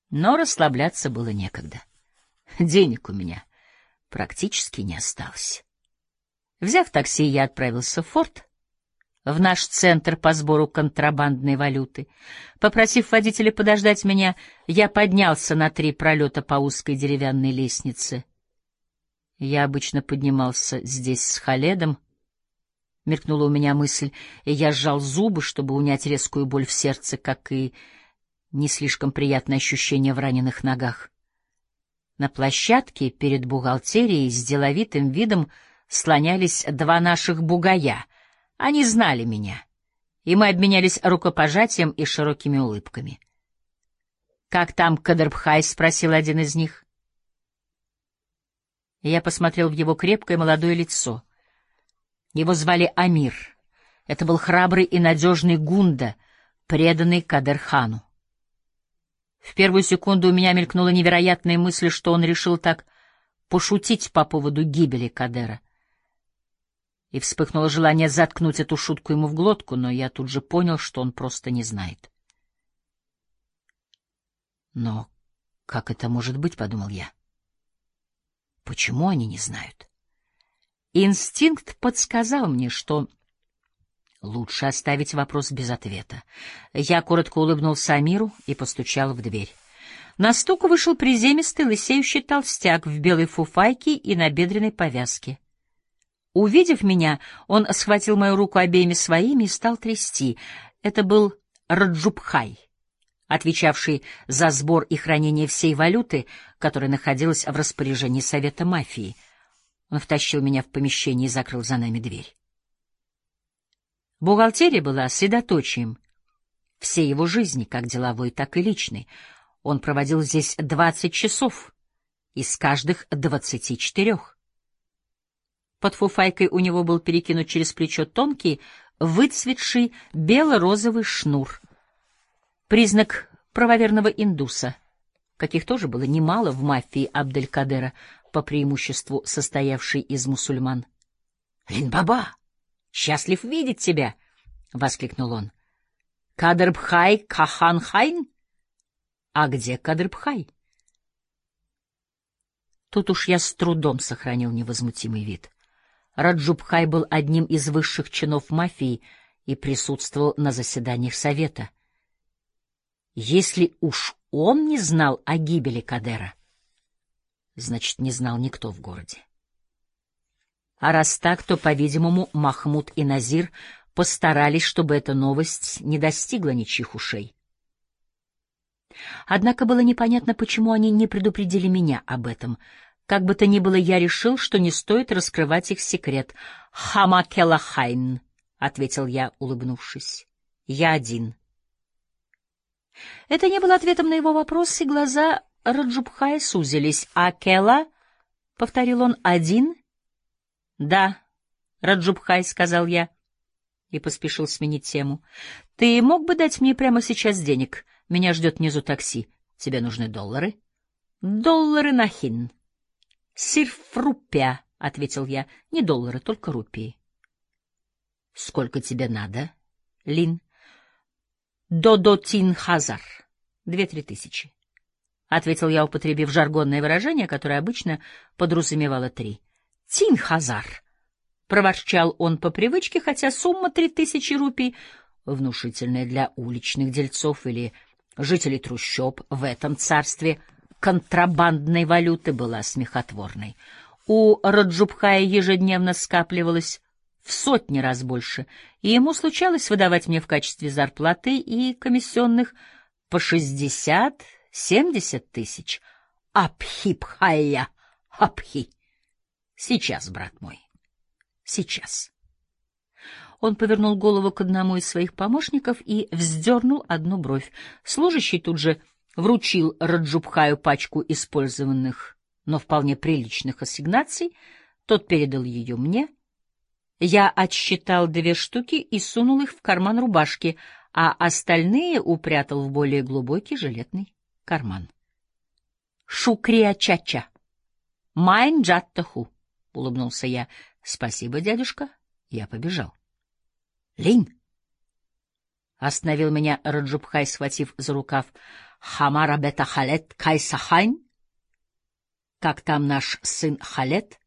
Но расслабляться было некогда. Денег у меня практически не осталось. Взяв такси, я отправился в форт, в наш центр по сбору контрабандной валюты. Попросив водителя подождать меня, я поднялся на 3 пролета по узкой деревянной лестнице. Я обычно поднимался здесь с Халедом. Мелькнула у меня мысль, и я сжал зубы, чтобы унять резкую боль в сердце, как и не слишком приятное ощущение в раненых ногах. На площадке перед бухгалтерией с деловитым видом слонялись 2 наших бугая. Они знали меня, и мы обменялись рукопожатием и широкими улыбками. «Как там Кадрбхай?» — спросил один из них. Я посмотрел в его крепкое молодое лицо. Его звали Амир. Это был храбрый и надежный гунда, преданный Кадр-хану. В первую секунду у меня мелькнула невероятная мысль, что он решил так пошутить по поводу гибели Кадера. И вспыхнуло желание заткнуть эту шутку ему в глотку, но я тут же понял, что он просто не знает. «Но как это может быть?» — подумал я. «Почему они не знают?» Инстинкт подсказал мне, что лучше оставить вопрос без ответа. Я коротко улыбнулся Амиру и постучал в дверь. На стук вышел приземистый лысеющий толстяк в белой фуфайке и набедренной повязке. Увидев меня, он схватил мою руку обеими своими и стал трясти. Это был Раджубхай, отвечавший за сбор и хранение всей валюты, которая находилась в распоряжении Совета мафии. Он втащил меня в помещение и закрыл за нами дверь. Бухгалтерия была средоточием всей его жизни, как деловой, так и личной. Он проводил здесь 20 часов, из каждых 24. Под фуфайкой у него был перекинут через плечо тонкий, выцветший бело-розовый шнур. Признак правоверного индуса, каких тоже было немало в мафии Абделькадера, по преимуществу состоявшей из мусульман. — Лин-баба, счастлив видеть тебя! — воскликнул он. — Кадрбхай Кахан-хайн? А где Кадрбхай? Тут уж я с трудом сохранил невозмутимый вид. Раджубхай был одним из высших чинов мафии и присутствовал на заседаниях совета. Если уж он не знал о гибели Кадера, значит, не знал никто в городе. А раз так, то, по-видимому, Махмуд и Назир постарались, чтобы эта новость не достигла ничьих ушей. Однако было непонятно, почему они не предупредили меня об этом. Как бы то ни было, я решил, что не стоит раскрывать их секрет. «Хамакелахайн», — ответил я, улыбнувшись. «Я один». Это не было ответом на его вопрос, и глаза Раджубхая сузились. «А Кела?» — повторил он. «Один?» «Да, Раджубхай», — сказал я, и поспешил сменить тему. «Ты мог бы дать мне прямо сейчас денег? Меня ждет внизу такси. Тебе нужны доллары?» «Доллары на хин». «Сирф рупия», — ответил я. «Не доллары, только рупии». «Сколько тебе надо, Лин?» «Додотин хазар». 2-3 тысячи. — ответил я, употребив жаргонное выражение, которое обычно подразумевало 3. «Тин хазар», — проворчал он по привычке, хотя сумма 3000 рупий, внушительная для уличных дельцов или жителей трущоб в этом царстве контрабандной валюты, была смехотворной. У Раджубхая ежедневно скапливалось в 100 раз больше, и ему случалось выдавать мне в качестве зарплаты и комиссионных по 60-70 тысяч. Абхи-бхая, абхи. Сейчас, брат мой, сейчас. Он повернул голову к одному из своих помощников и вздернул одну бровь. Служащий тут же вручил Раджубхаю пачку использованных, но вполне приличных ассигнаций. Тот передал ее мне. Я отсчитал 2 штуки и сунул их в карман рубашки, а остальные упрятал в более глубокий жилетный карман. «Шукрия чача! Майн джаттаху!» — улыбнулся я. «Спасибо, дядюшка». Я побежал. «Линь!» Остановил меня Раджубхай, схватив за рукав. Хамара бета Халет кайса хайн? Как там наш сын Халет?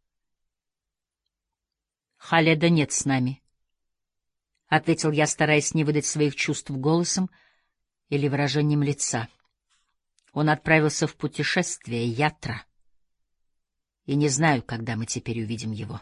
Халеда нет с нами, — ответил я, стараясь не выдать своих чувств голосом или выражением лица. Он отправился в путешествие, ятра, и не знаю, когда мы теперь увидим его.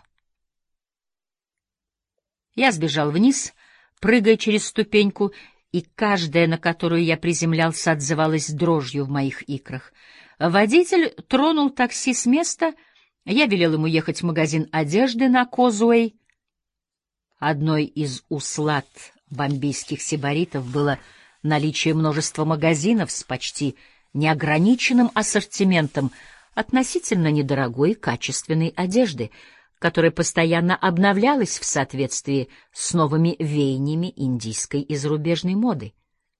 Я сбежал вниз, прыгая через ступеньку, и каждая, на которую я приземлялся, отзывалась дрожью в моих икрах. Водитель тронул такси с места, я велел ему ехать в магазин одежды на Козуэй. Одной из услад бомбейских сибаритов было наличие множества магазинов с почти неограниченным ассортиментом относительно недорогой и качественной одежды, которая постоянно обновлялась в соответствии с новыми веяниями индийской и зарубежной моды.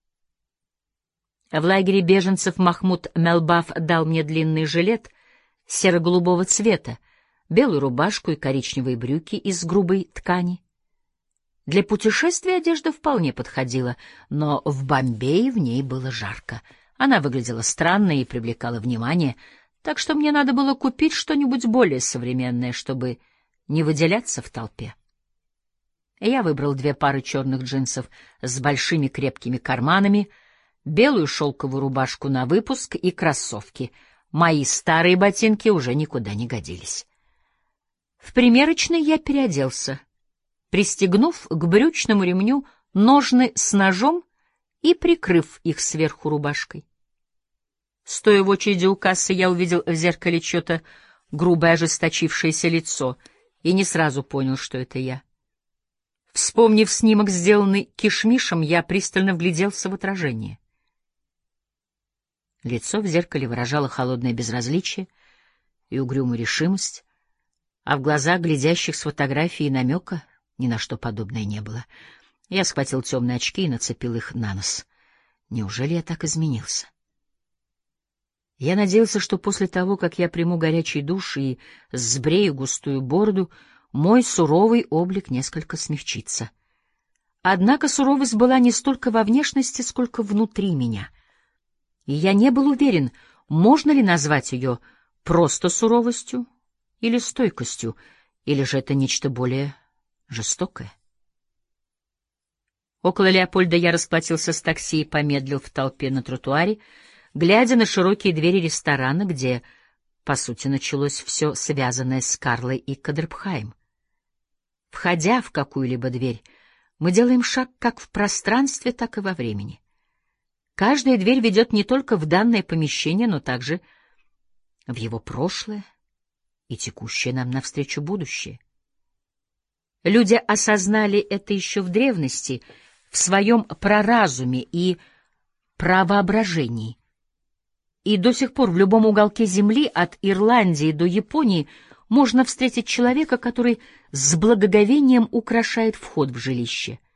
В лагере беженцев Махмуд Мелбаф дал мне длинный жилет серо-голубого цвета, белую рубашку и коричневые брюки из грубой ткани. Для путешествия одежда вполне подходила, но в Бомбее в ней было жарко. Она выглядела странно и привлекала внимание, так что мне надо было купить что-нибудь более современное, чтобы не выделяться в толпе. Я выбрал 2 пары черных джинсов с большими крепкими карманами, белую шелковую рубашку на выпуск и кроссовки. Мои старые ботинки уже никуда не годились. В примерочной я переоделся, пристегнув к брючному ремню ножны с ножом и прикрыв их сверху рубашкой. Стоя в очереди у кассы, я увидел в зеркале чье-то грубое ожесточившееся лицо и не сразу понял, что это я. Вспомнив снимок, сделанный Кишмишем, я пристально вгляделся в отражение. Лицо в зеркале выражало холодное безразличие и угрюмую решимость, а в глазах, глядящих с фотографии, намека ни на что подобное не было. Я схватил темные очки и нацепил их на нос. Неужели я так изменился? Я надеялся, что после того, как я приму горячий душ и сбрею густую бороду, мой суровый облик несколько смягчится. Однако суровость была не столько во внешности, сколько внутри меня. И я не был уверен, можно ли назвать ее просто суровостью или стойкостью, или же это нечто более жестокое. Около Леопольда я расплатился с такси и помедлил в толпе на тротуаре, глядя на широкие двери ресторана, где, по сути, началось все связанное с Карлой и Кадрбхаем. Входя в какую-либо дверь, мы делаем шаг как в пространстве, так и во времени. Каждая дверь ведет не только в данное помещение, но также в его прошлое и текущее нам навстречу будущее. Люди осознали это еще в древности, в своем праразуме и правоображении. И до сих пор в любом уголке земли, от Ирландии до Японии, можно встретить человека, который с благоговением украшает вход в жилище —